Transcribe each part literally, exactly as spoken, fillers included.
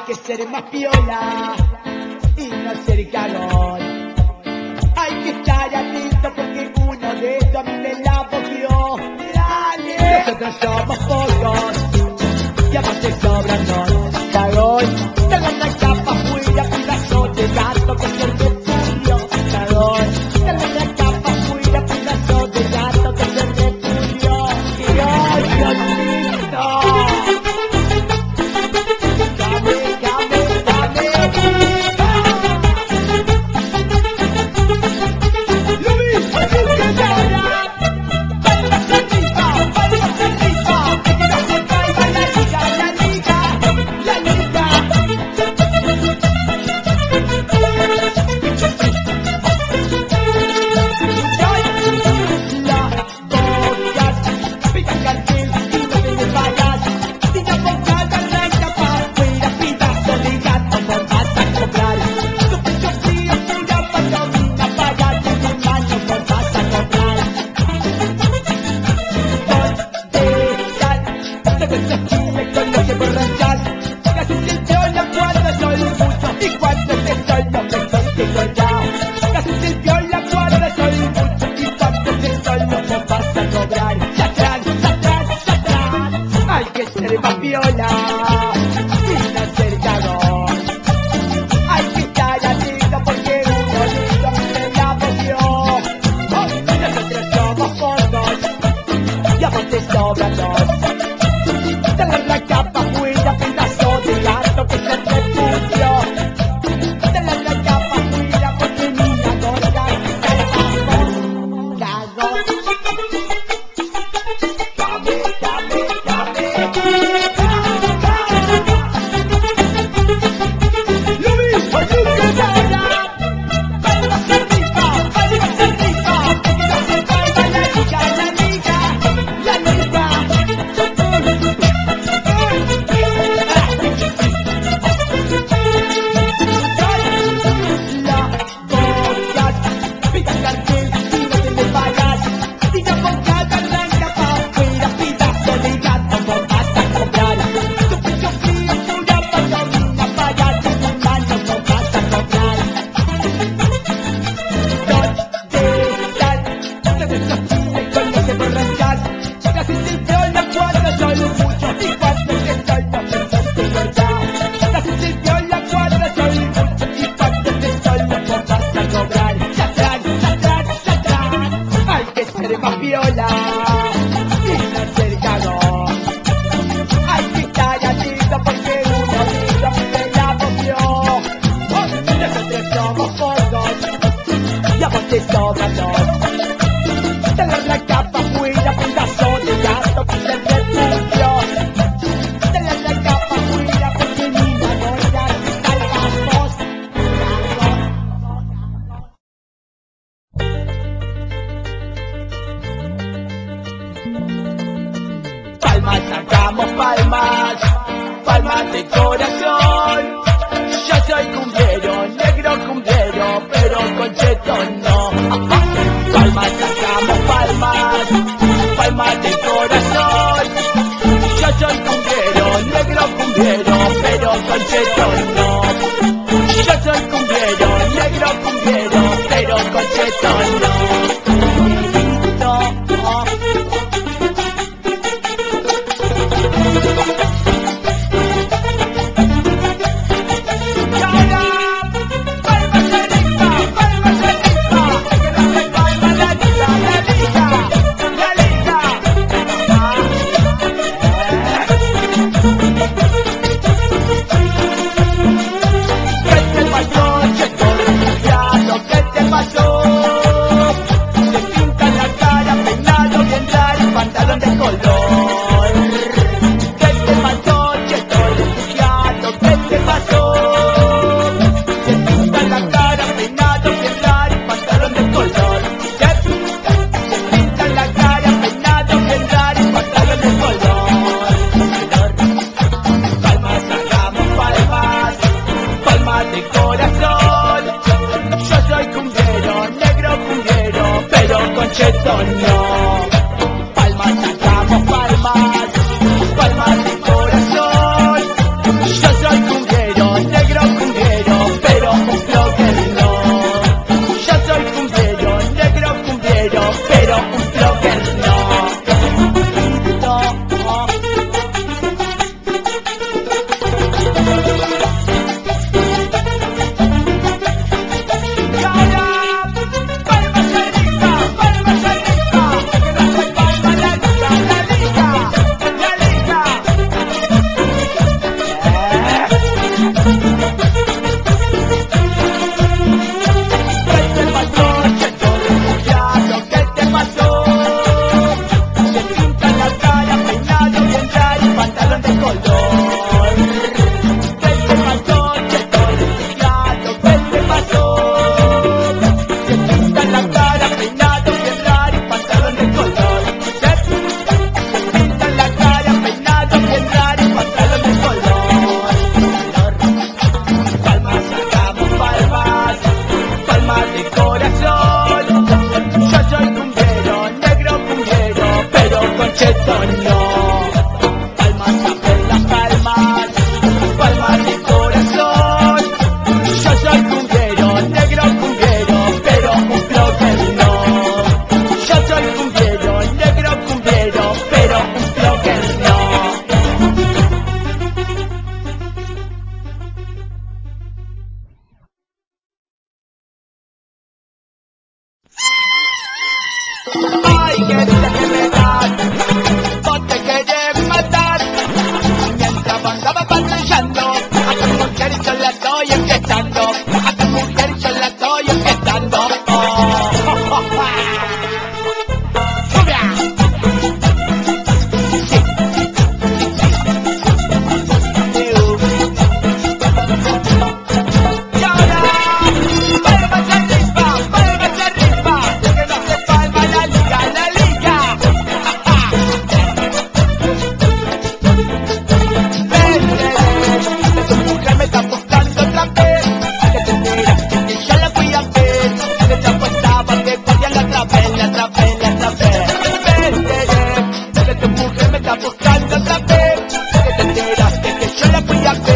que ser más piola y no ser cagón. Hay que estar atento porque uno de estos a mí me la boqueó. Dale. Nosotros somos pocos y aparte sobran dos. Cagón, te la capa fuera, pedazo de gato que se repulió. Cagón, te la capa fuera, pedazo de gato que se repulió. Y ay, Dios lindo.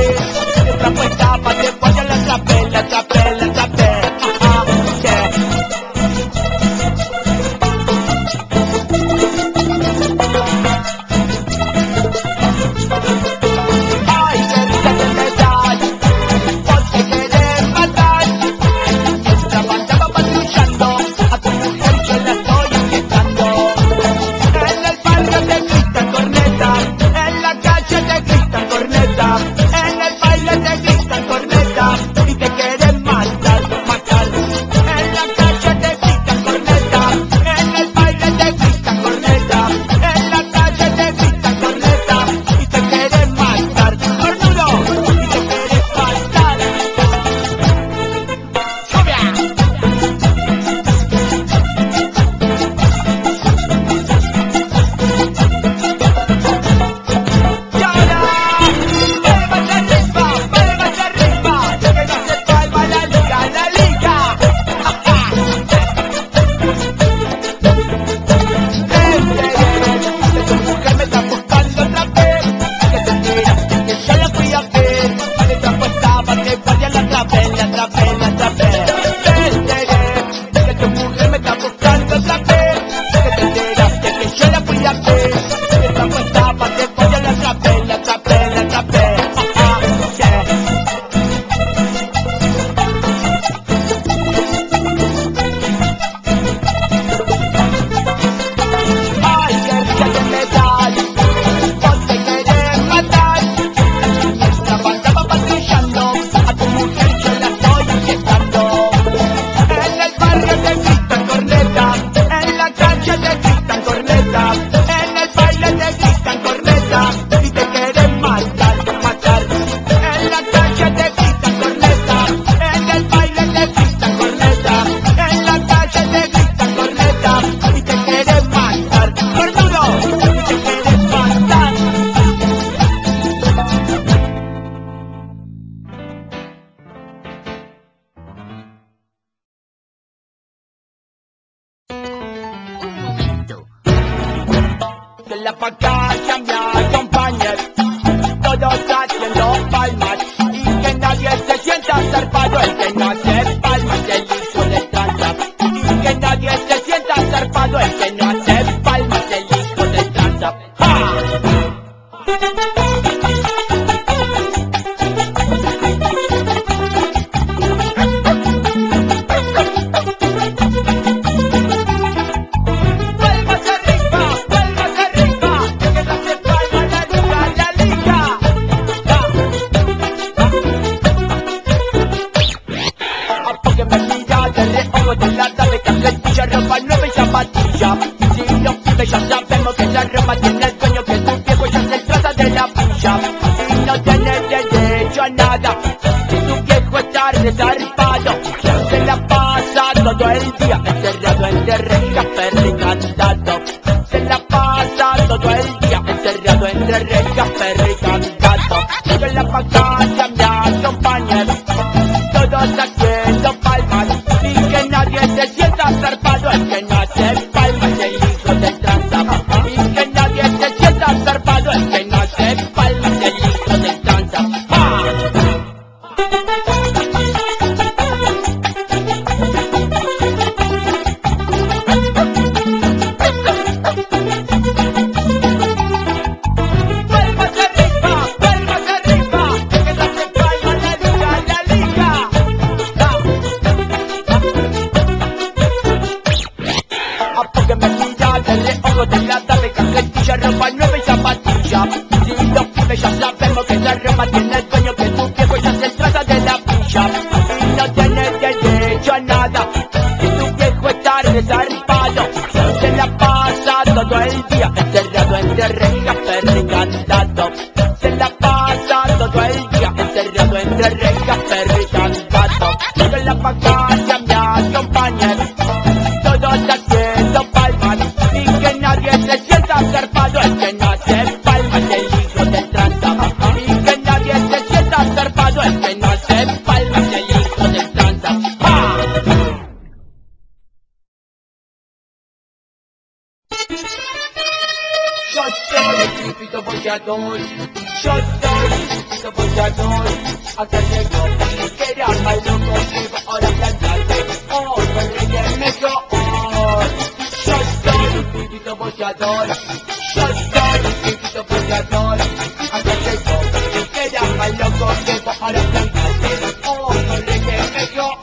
atrapé, te trapo estaba, te pollo la atrapé, la atrapé, la atrapé. Ajá, yeah. Ay, qué risa que me das, porque querés matar. Nuestra banda va patrullando, a tu mujer yo la estoy inquietando. En el barrio te gritan corneta, en la calle te gritan corneta, en el baile te gritan corneta, y te quieren matar, matar. En la calle te gritan corneta, en el baile te gritan corneta, en la calle te gritan corneta, y te quieren matar, cornudo, y te quieren matar. ¡Lluvia! Y ahora, palmas arriba, palmas arriba, que no se palma la liga, la liga. Que tu mujer me está buscando otra vez, que te tira, que yo la fui a ver, que trapo estaba, que guardia la atrapé, la atrapé, la atrapé. Que tu mujer me está buscando otra vez, que te enteraste que yo la fui a ver, que trapo estaba, que guardia la atrapé, la atrapé, la atrapé. Ajá, yeah. Ay, qué risa que me das, porque querés matar. Nuestra banda va patrullando, a tu mujer yo la estoy inquietando. En el barrio te gritan corneta, en la calle te gritan corneta, en el baile te gritan corneta, y te quieren matar, matar. En la calle te gritan corneta, en el baile te gritan corneta, en la calle te gritan corneta, y te quieren matar, cornudo, y te quieren matar. Que la paciencia me acompañe, todos haciendo palmas, y que nadie se sienta zarpado, el que no hace palmas, el hijo de tranza. Y que nadie se sienta zarpado, el que no hace palmas, el hijo de tranza. ¡Ja! Palmas arriba, palmas arriba, que no se palma la liga, la liga. Apógueme mira de reojo de lata de cajetilla, ropa nueva y zapatilla. Si los pibes ya sabemos que esa ropa tiene el dueño, que tu viejo ya se trata de la villa. Y no tiene derecho a nada, que tu viejo está resarpado. Se la pasa todo el día encerrado entre rejas, perro y candado. Se la pasa todo el día encerrado entre rejas, perro y candado. Que la paciencia me acompañe, todos haciendo palmas, y que nadie se sienta zarpado, el que no hace palmas, el hijo de tranza. Y que nadie se sienta zarpado, el que no hace palmas, el hijo de tranza. ¡Ja! Palmas arriba, palmas arriba, que no se palma la liga, la liga. Apógueme mira de reojo de lata de cajetilla, ropa nueva y zapatilla. Si los pibes ya sabemos que esa ropa tiene el dueño, que tu viejo ya se trata de la villa. Y no tiene derecho a nada, que tu viejo está resarpado. Se la pasa todo el día encerrado entre rejas, perro y candado. Se la pasa todo el día encerrado entre rejas, perro y candado. Que la paciencia me acompañe, todos haciendo palmas, y que nadie se sienta zarpado, el que no hace palmas, el hijo de tranza. Y que nadie se sienta zarpado, el que no hace palmas, el hijo de tranza. ¡Ja! Yo soy el típico boxeador, yo soy el típico boxeador. boceador, hasta llegó que era más loco que ahora cantante, oh, el reggae mejor. Yo soy un pibito boceador, yo soy un pibito boceador, hasta llegó que era más loco que ahora cantante, oh, el reggae mejor.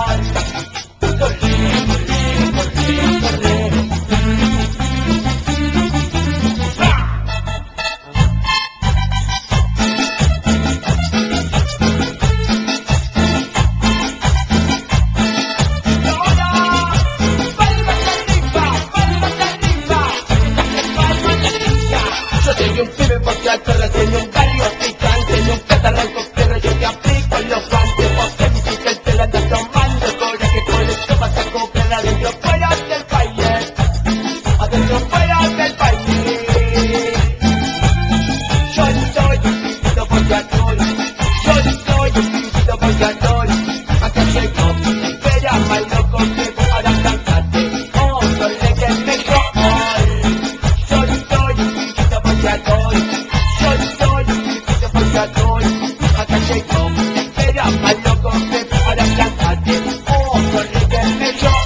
Soy un pibe boceador, tengo un barrio picante, nunca te arranco perro, yo te aplico los guantes. Vos que dices te la andas tomando, coraje con esto vas a comprar adentro fuera del baile, adentro fuera del baile. Yo soy un pibito boceador, yo soy un pibito boceador, acá llegó, que era más loco que ahora cantante, oh, soy el que mejor. Yo soy un pibito boceador, yo soy un pibito boceador, acá llegó, era más loco que ahora cantante, oh, soy el que mejor.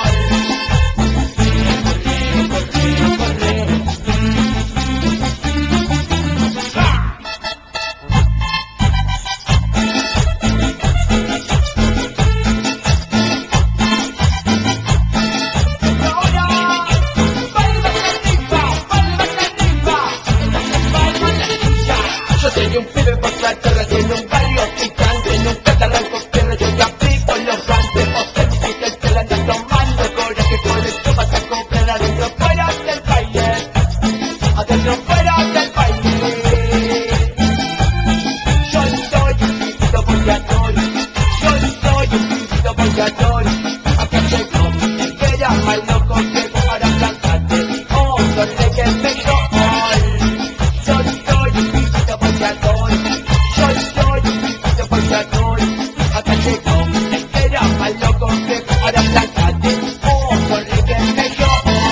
Yo soy un pibe boceador, tiene un barrio picante, nunca te arranco perro, yo te aplico los guantes. Vos te dices que te la andas tomando, coraje con esto vas a comprar adentro fuera del baile, adentro fuera del baile. Yo soy un pibito boceador, yo soy un pibito boceador, acá llegó, que era más loco que ahora cantante, oh, soy el que mejor. Yo soy un pibito boceador, yo soy un pibito boceador, acá llegó, era más loco que ahora cantante, oh, soy el que mejor.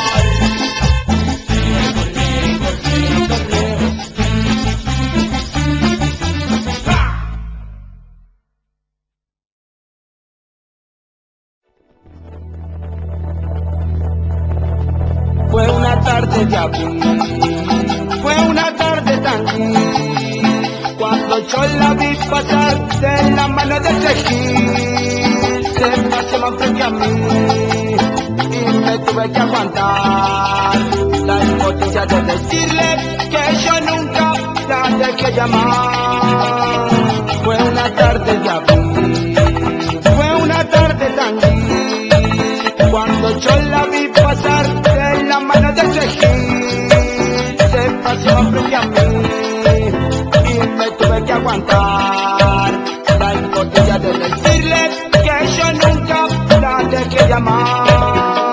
Fue una tarde de abril, fue una tarde tan gris, cuando yo la vi pasar de la mano de ese gil, se pasó más frente a mí y me tuve que aguantar la impotencia de decirle que yo nunca la dejé llamar. Fue una tarde de abril, fue una tarde tan gris, cuando yo la vi pasar de la mano de ese gil, se pasó frente a mí y me tuve que aguantar la impotencia de decirle que yo nunca la dejé llamar.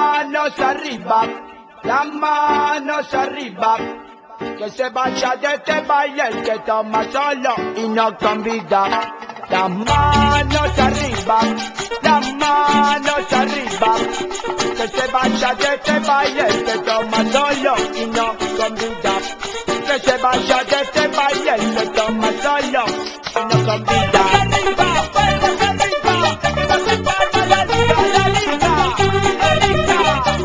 manos arriba, las manos arriba. Que se vaya de este baile el que toma solo y no convida. Las manos arriba, las manos arriba. Que se vaya de este baile el que toma solo y no convida. Que se vaya de este baile el que toma solo y no convida. Arriba, palmas arriba, que no se palma la liga, la liga, la liga.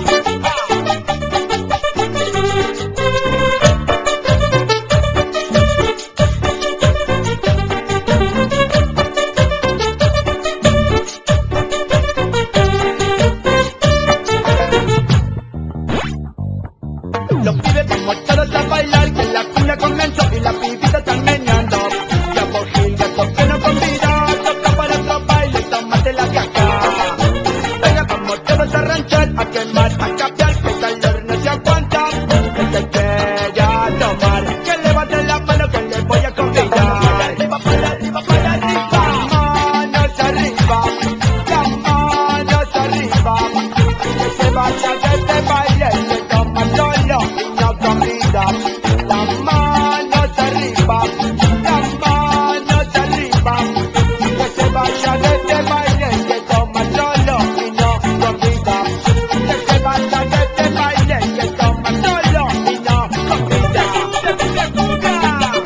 Los pibes como todos a bailar, que la cumbia comenzó y la pibita están meneando. Ya por Gil, gato que no convida, toca para otro baile, tómatela de acá. Venga, vamos todos a ranchar, a quemar, a capear, que el calor no se aguanta. El que quiera tomar, que levante la mano que le voy a convidar. Para arriba, para arriba, para arriba. Manos arriba, las manos arriba. Que se vaya de este baile, que toma solo y no convida. Las manos arriba, las manos arriba. Que se vaya de este baile, que toma solo y no convida. Que se vaya de este baile, que toma solo y no convida. ¡Se fuga!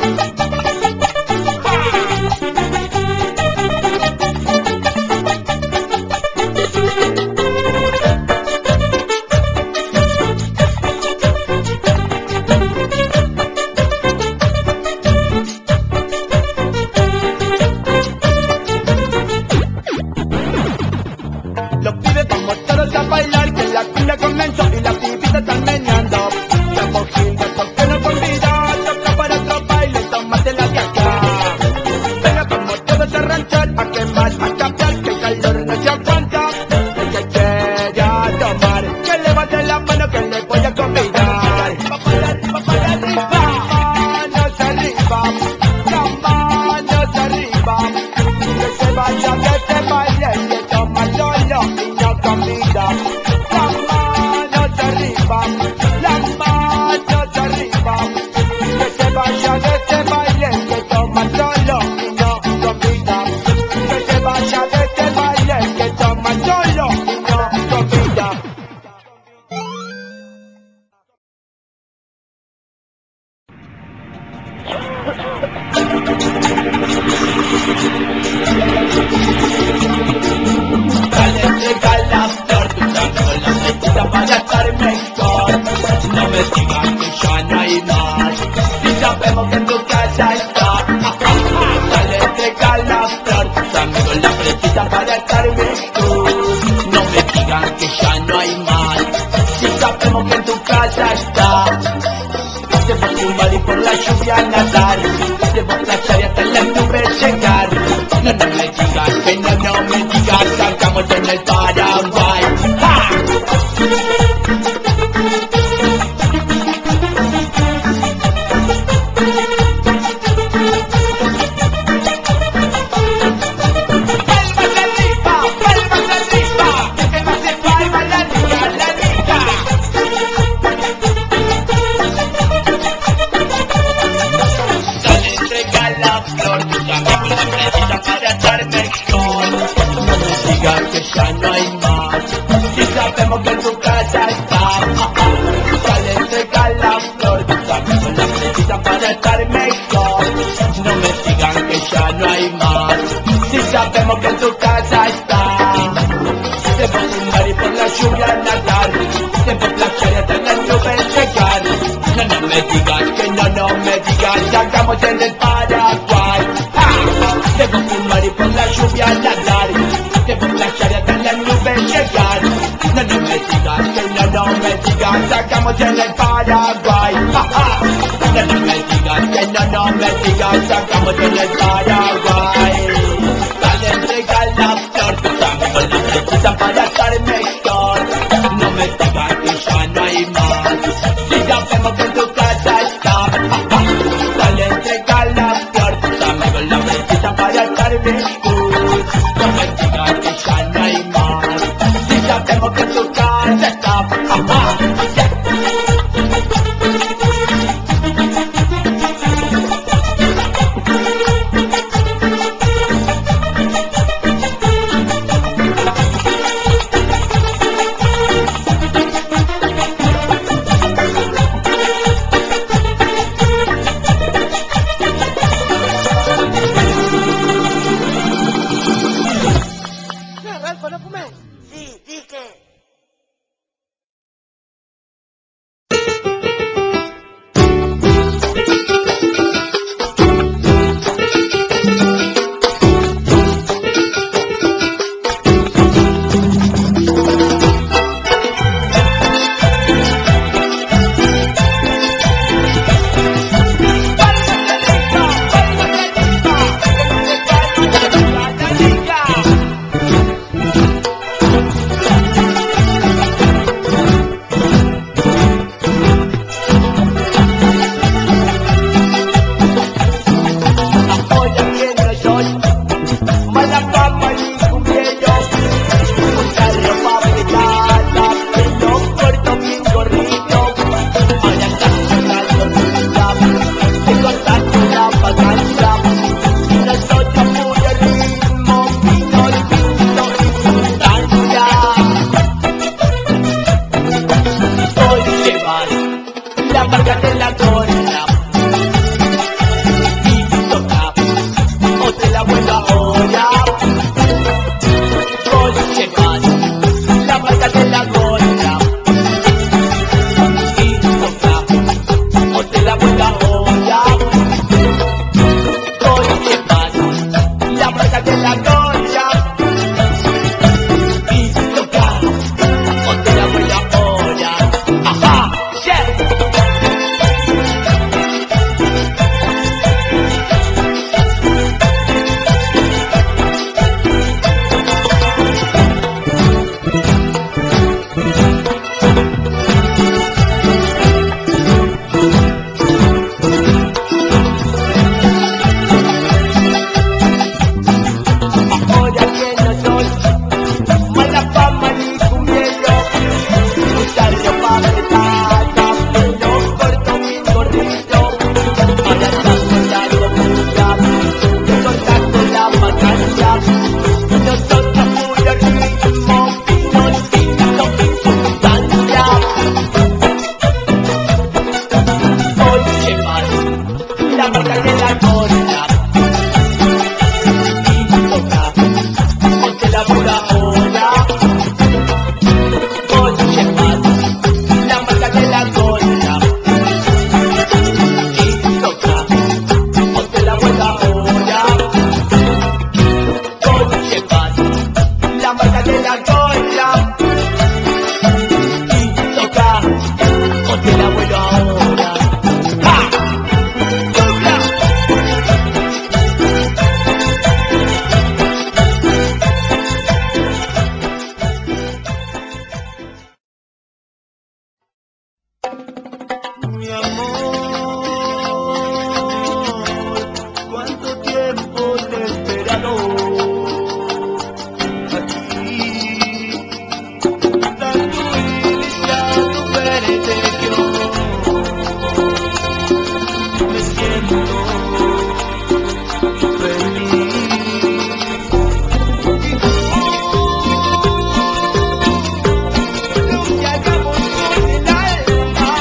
Los pibes vamos todos a bailar, que la cumbia comenzó y la pibita están meneando. Ya por Gil, gato que no convida, toca para otro baile, tómatela de acá. Venga, vamos todos a ranchar, a quemar, a capear, que el calor no se aguanta. El que quiera tomar, que levante la mano que le voy a convidar. Para arriba, para arriba, manos arriba, las manos arriba. Que se vaya de este baile, que toma solo y no convida. Las manos arriba, las manos arriba. Que se vaya de este baile, que toma solo y no convida. Que se vaya de este baile, que toma solo y no convida. Dale, entrega la flor, tu con la flechita para estar mejor. No me digas que ya no hay más, si sabemos que en tu casa está. Dale, entrega la flor, tu con la flechita para estar mejor. No me digan que ya no hay más, si sabemos que en tu casa está. Te voy a fumar y por la lluvia nadar, te voy a plachar y hasta las nubes llegar. No, no me digas que no, no me digas, salgamos en el Paraguay. ¡Ja! Palmas arriba, palmas arriba, que no se palma la liga, la liga. Dale, entrega la flor, tu con la fresita para estar mejor. No me digas que ya no hay más, si sabemos que en tu casa está. Dale, entrega la flor, tu con la fresita para estar mejor. No me digan que ya no hay más, si sabemos que en tu casa está. Te voy a fumar y por la lluvia nadar, te voy a plachar y hasta las nubes llegar. No, no me digas que no, no me digas, salgamos en el Paraguay. ¡Ah! Te voy a fumar y por la lluvia nadar, te voy a plachar y hasta las nubes llegar. No, no me digas que no, no me digas, salgamos en el Paraguay. ¡Ah! ¡Ah! No, no me digas que no, no me digas, salgamos en el Paraguay. Dale, entrega la flor, tu con la flechita para estar mejor. No me digas que ya no hay más, si sabemos que en tu casa está. Dale, entrega la flor, tu con la flechita para estar mejor. No me digas que ya no hay más, si sabemos que en tu casa está. marca de la cola. Y toca, o te la vuelvo ahora. Coche más, la marca de la cola. Y toca, o te la vuelvo ahora. Coche más, la marca de la cola. Mi amor, cuánto tiempo te he esperado aquí, tanto iniciando verte yo, me siento feliz. Lo que hagamos con el alma.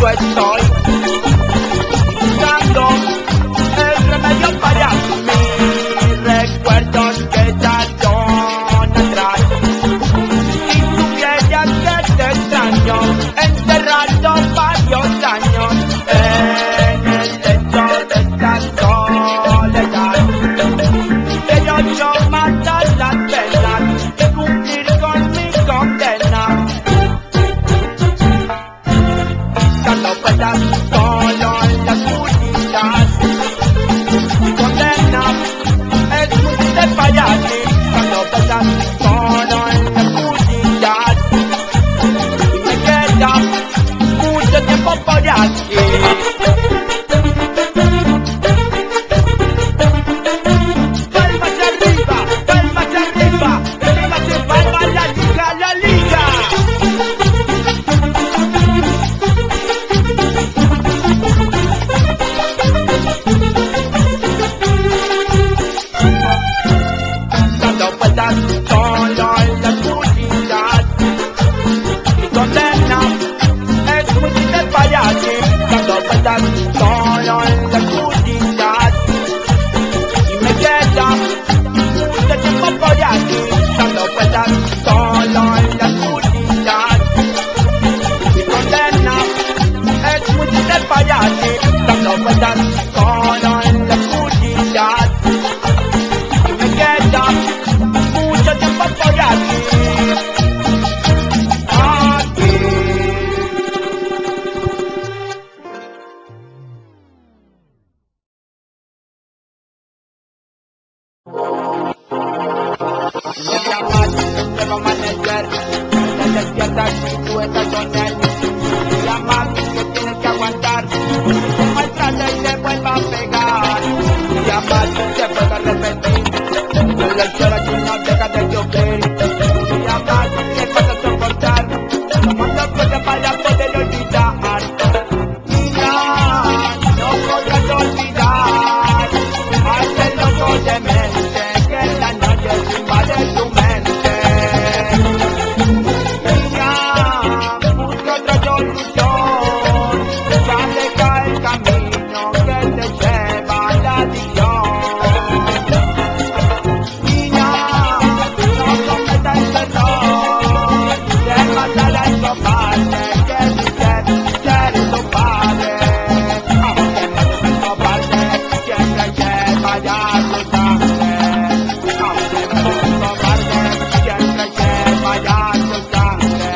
yo estoy buscando el remedio para mis recuerdos que ya son atrás. Si supieras que te extraño, enterrado varios años en el lecho de esta soledad. Pero yo matar las penas y cumplir con mi condena. Cuando puedas solo en la oscuridad, mi condena es muy triste para ti. Cuando puedas solo en la oscuridad, y me queda mucho tiempo por aquí. Palmas arriba, palmas arriba, arriba se palma la liga, la liga. Cuando puedas solo en la oscuridad, mi condena es muy triste para ti. Cuando puedas solo en la oscuridad, y me queda mucho tiempo por aquí. Cuando puedas solo en la oscuridad, mi condena es muy triste para ti. Cuando puedas solo en la oscuridad, y me queda mucho tiempo por aquí. Aquí. Me llamas, te va a amanecer, te despiertas y tú estás con él. Me llamas que tienes que aguantar, te maltrata y te vuelva a pegar. Me llamas, te puedo repetir, yo le lloro y no dejas de sufrir. Me llamas, que vas a soportar, tomando cosas para poder olvidar. Niña, no podrás olvidar a ese loco de mente que la noche se invade tu mente. Niña, busca otra solución, ya deja el camino que te lleva a la adicción. Niña, no cometas el error de matar a tu padre, que si quieres ser tu padre. Aunque mates a tu padre, siempre lleva ya tu sangre. Aunque mates a tu padre, siempre lleva ya tu sangre.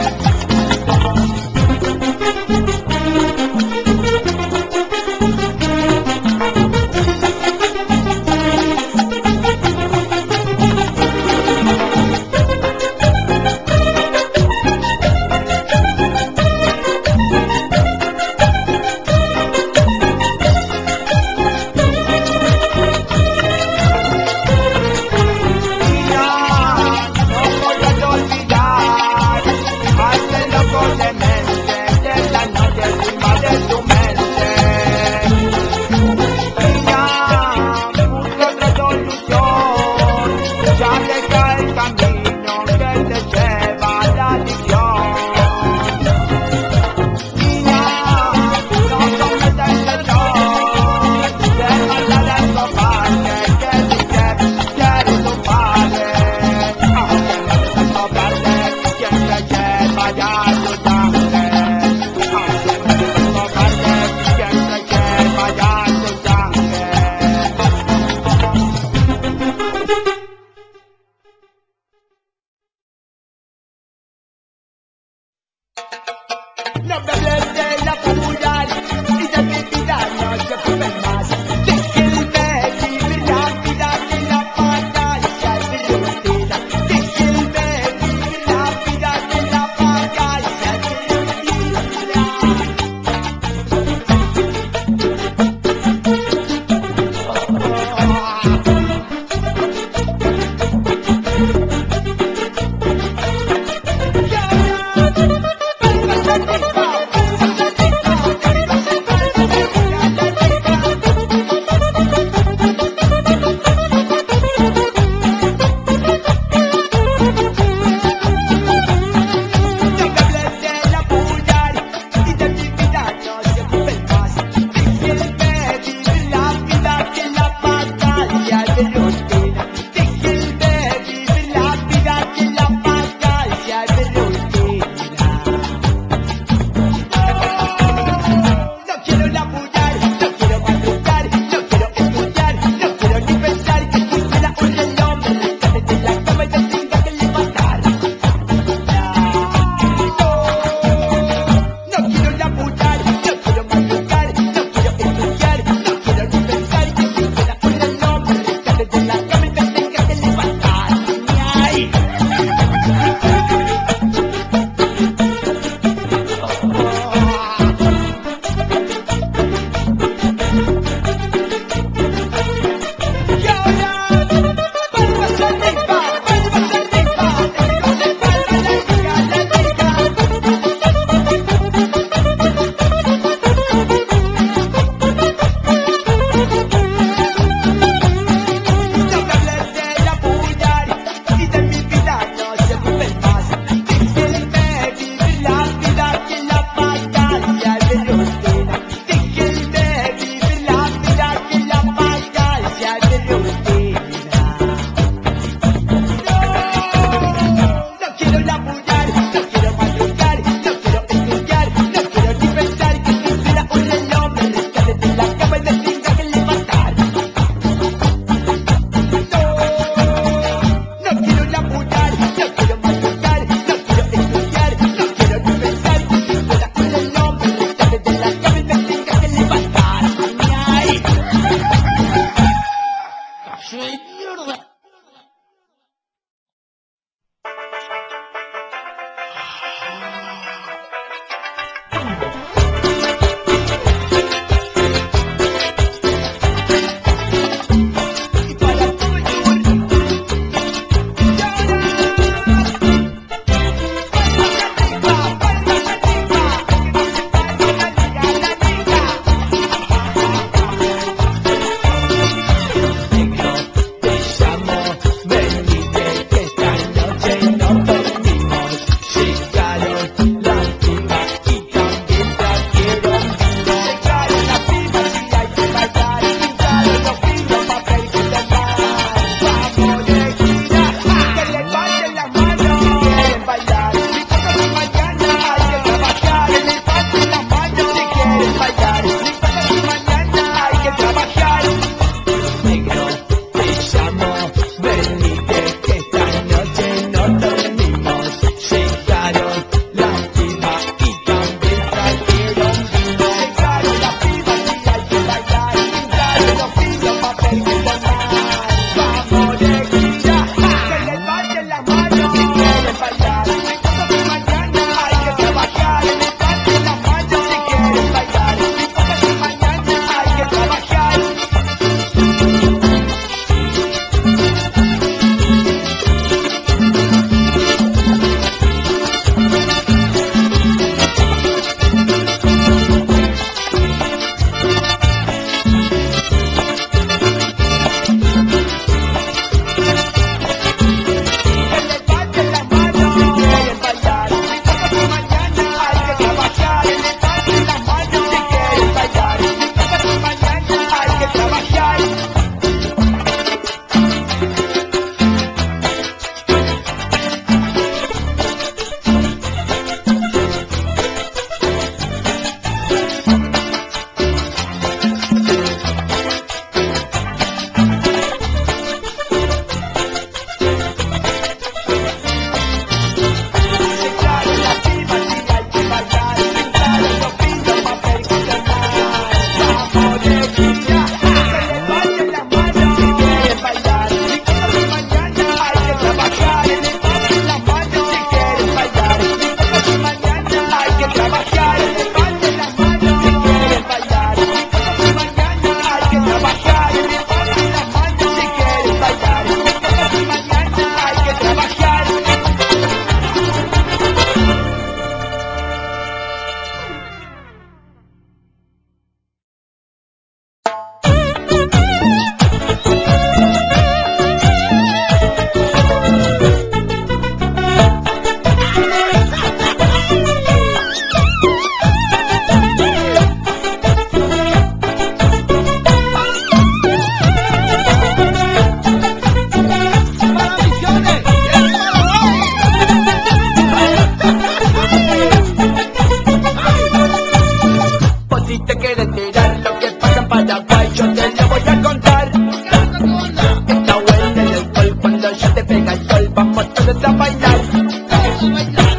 No me hables de la popular y de mi vida no te ocupes más. Déjenme vivir la vida de la pantalla y mi rutina. Déjenme vivir la vida de la pantalla y mi rutina.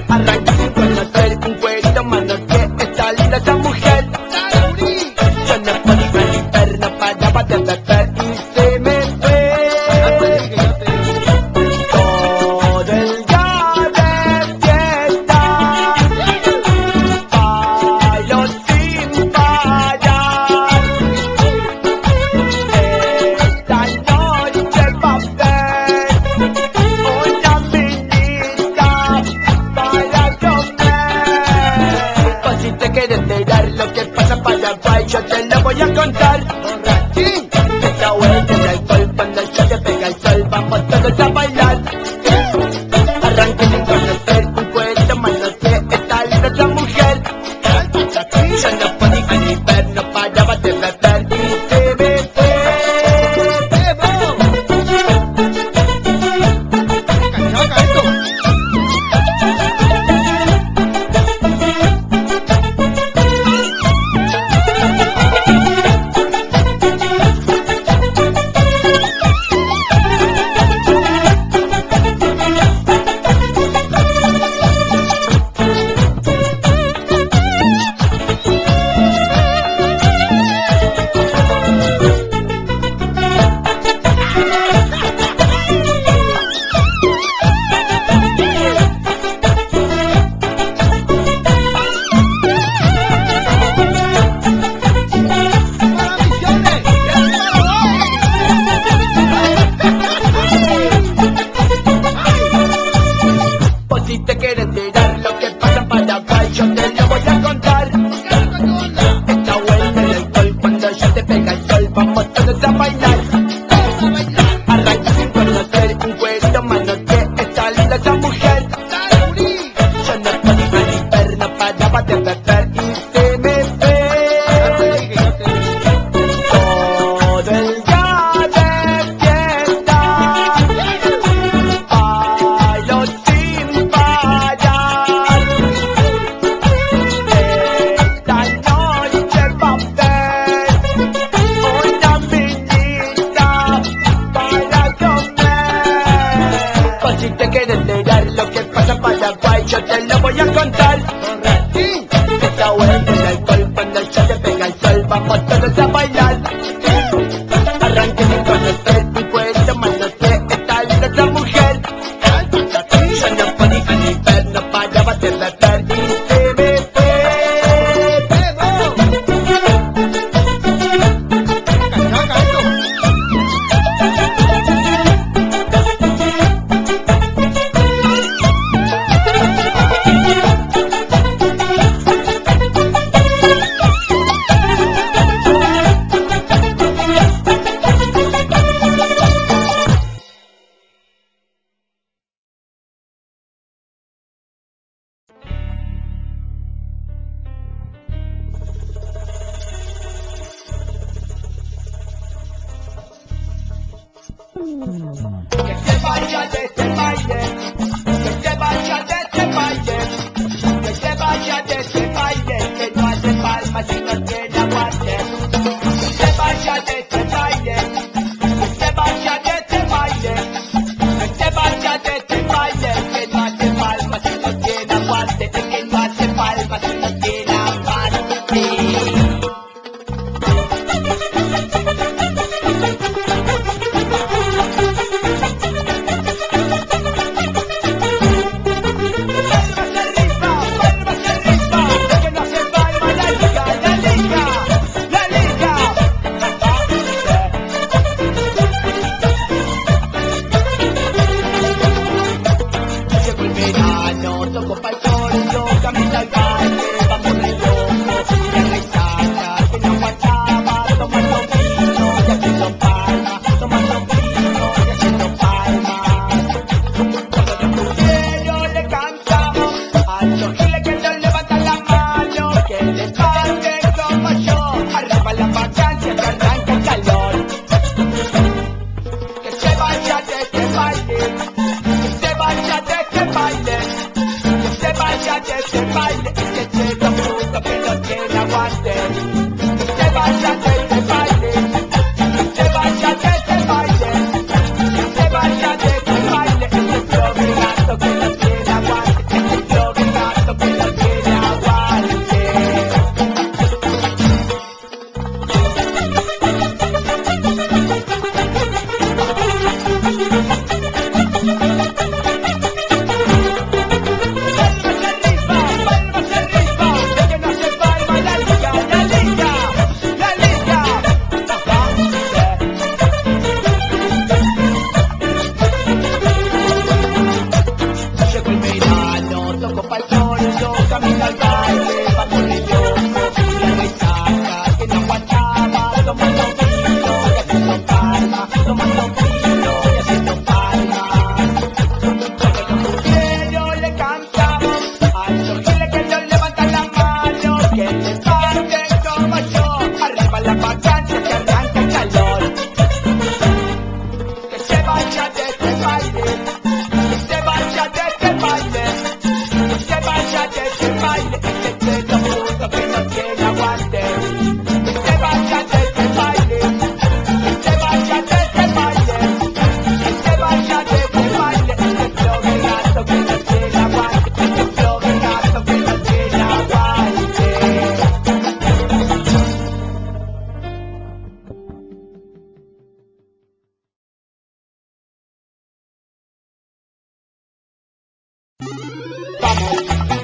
Arranqué sin conocer un jueguito, mano, que está linda esa mujer. Yo no podía ni ver, no paraba de beber y se me fue. Todo el día de fiesta, bailo sin parar. Esta noche va a ser una minita para comer. Pues si te quieres enterar lo que pasa en Paraguay, yo te lo voy a contar. Esta vuelta del alcohol, cuando el sol te pega el sol, vamos todos a bailar. Arranqué sin conocer un cuento, mano, que está linda esa mujer. Yo no podía ni ver, no paraba de beber y se me fue. Por si te quieres enterar lo que pasa en Paraguay, yo te lo voy a contar. Esta vuelta del alcohol, cuando ya te pega el sol, vamos todos a bailar. Arranqué sin conocer un cuento, mano, que está linda esa mujer. Yo no podía ni ver, no paraba de beber y se me fue. Todo el día de fiesta, bailo sin parar. Esta noche va a ser una minita para comer. Pues si te quieres enterar lo que pasa en Paraguay, yo te lo voy a contar. Esta vuelta del alcohol, cuando el sol te pega el sol, vamos todos a bailar. Arranqué sin conocer un cuento, mano, que está linda esa mujer. Yo no podía ni ver, no paraba de beber y se me fue. Que se vaya de este baile, que se vaya de este baile, que se vaya de este baile, que no hace palmas si no tiene aguante. Que se vaya de este baile, que se vaya de este baile, que se vaya de este baile, que no hace palmas si no tiene aguante, que no hace palmas si no tiene aguante.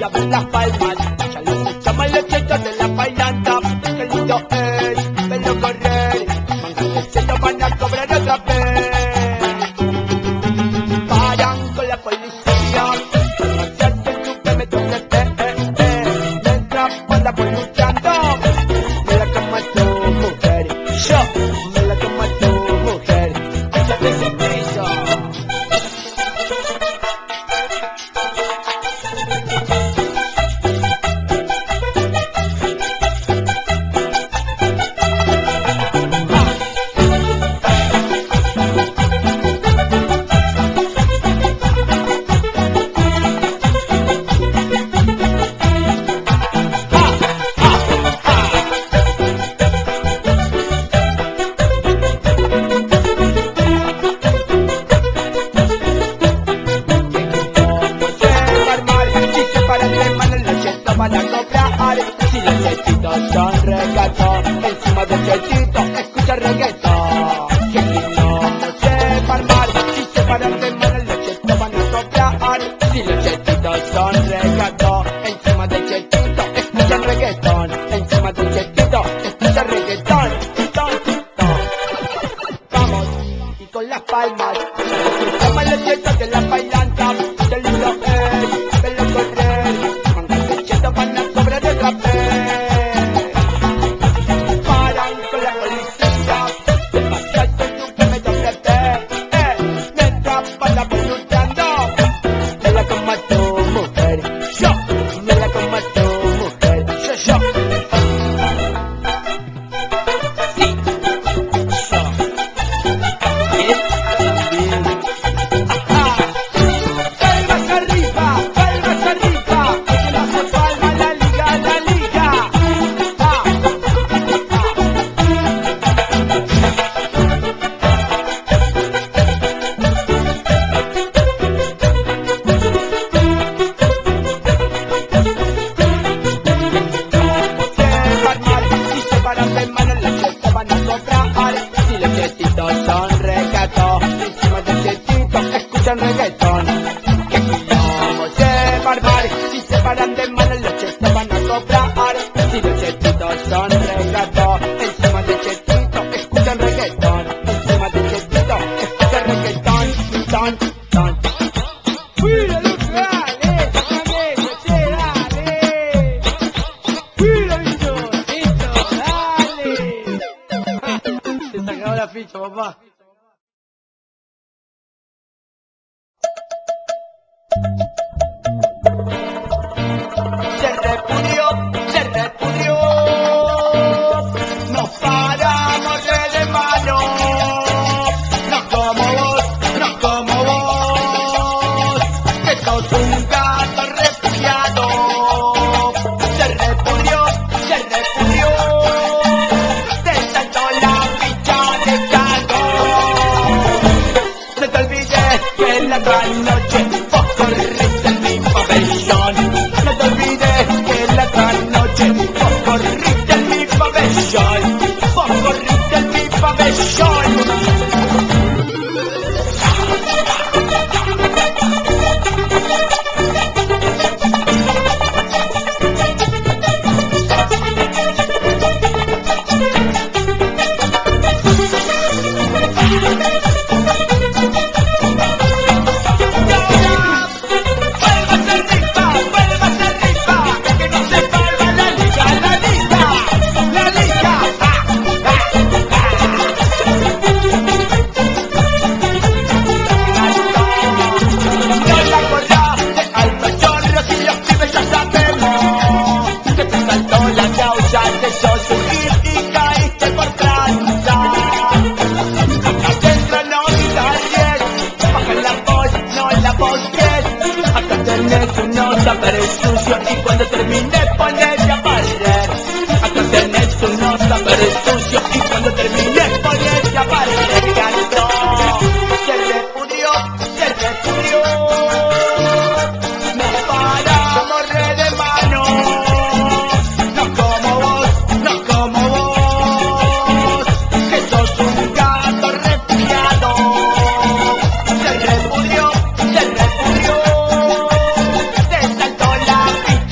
a ver las palmas. Ya los echamos los chicos de la bailanta. Qué lindo es verlo correr. Mangas se lo van a cobrar otra vez. Paran con la policía. Demasiado supe me toca eh, eh. Mientras pasa por luchando. Me la como a tu mujer. Yo me la como a tu mujer. Ya te permiso. Van a cobrar si los chechitos son reggaetón. Encima del chechito escucha reggaetón. Que si no se va a armar, si se paran de mano los chechitos van a cobrar. Si los chechitos son reggaetón. Encima del chechito escucha reggaetón. Encima del chechito escucha reggaetón. Ton, ton. Vamos y con las palmas. Toma los chechitos de la bailanta. Qué lindo es verlo correr. Van a cobrar otra vez. Paran con la policía. Demasiado supe me toca eh. Mientras pasa por luchando. Me la como a tu mujer. Yo me la como a tu mujer. Yo, yo. Sí. Yo. Él también. Ajá. Palmas arriba, palmas arriba. Que no se palma la liga, la liga. Ah, si se paran de mano, los chetos van a cobrar. Si los chetitos son reggaetón, encima del chetito escuchan reggaetón. Que quilombo se va a armar. Si se paran de mano, los chetos van a cobrar. Si los chetitos son reggaetón, encima del chetito escuchan reggaetón. Encima del chetito escuchan reggaetón. Ton, ton. Cuida, loco, dale, dale, che, dale. Cuida, bicho, listo, dale. Ja, se te acabó la ficha, papá. Se repudió, se repudió. Nos paramos de mano. No como vos, no como vos. Que sos un gato repudiado. Se repudió, se repudió. Te saltó la ficha de gato. No te olvides que en la gran noche vos corriste en mi pabellón. No te olvides que en la gran noche vos corriste en mi pabellón. Vos corriste en mi pabellón. Pero es sucio y cuando termine poner a barrer. Acá tenés tu nota, pero es sucio y cuando termine poner a barrer. Gato, se repudió, se repudió. Nos paramos re de mano. No como vos, no como vos. Que sos un gato repudiado. Se repudió, se repudió. Te saltó la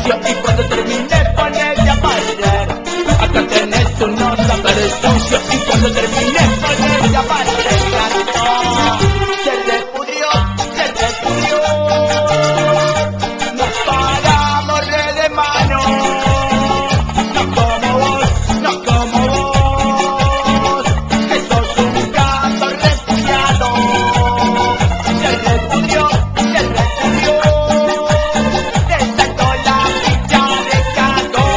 sucio y cuando terminé ponete a barrer. Acá tenés un nota pero es sucio y cuando terminé ponete a barrer. Gato, se repudrió, se repudrió. Nos paramos re de mano. No como vos, no como vos, que sos un gato repudiado. Se repudrió, se repudrió. Te saltó la ficha de gato.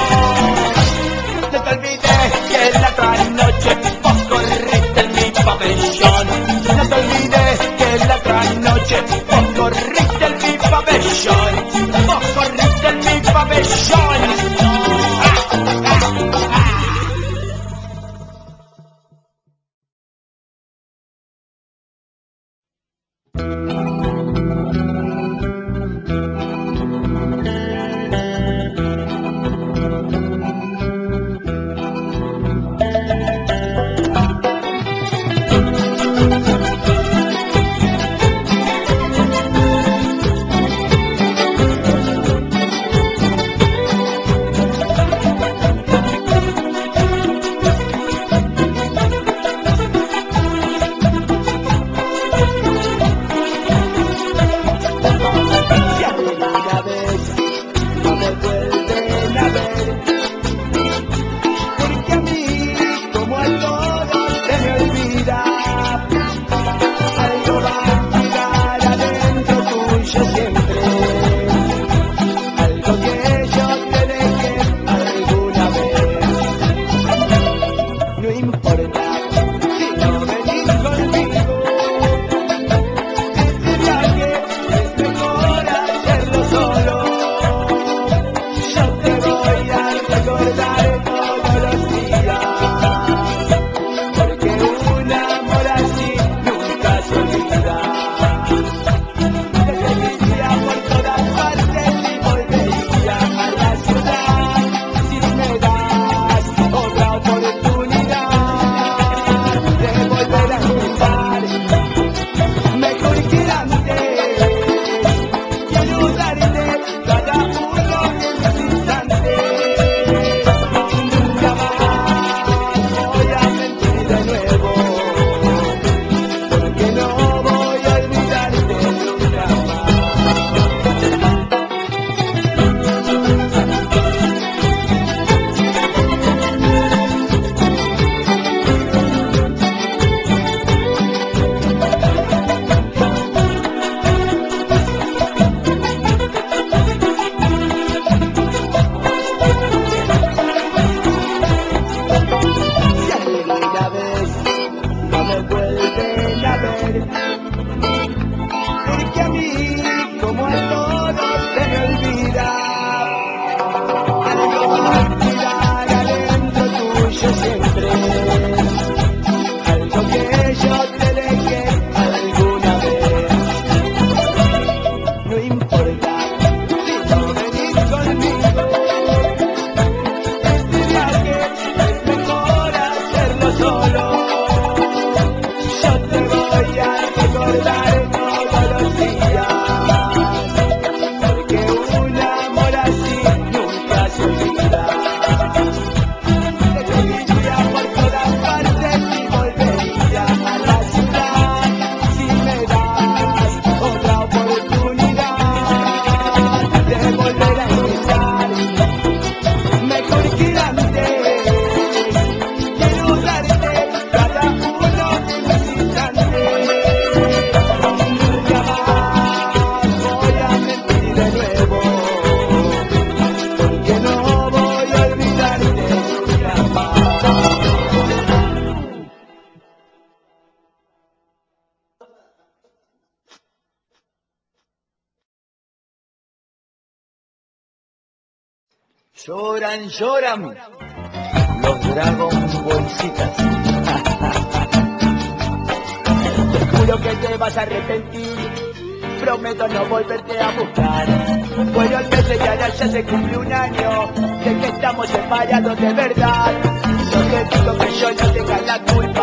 No te olvides que la otra noche vos corriste en mi pabellón. No te olvides que la otra noche vos corriste en mi pabellón. Vos corriste en mi pabellón. Lloran, lloran los Dragon Ballcitas. Te juro que te vas a arrepentir, prometo no volverte a buscar. Fueron meses y ahora ya se cumple un año de que estamos separados de verdad. Yo te digo que yo no tenga la culpa.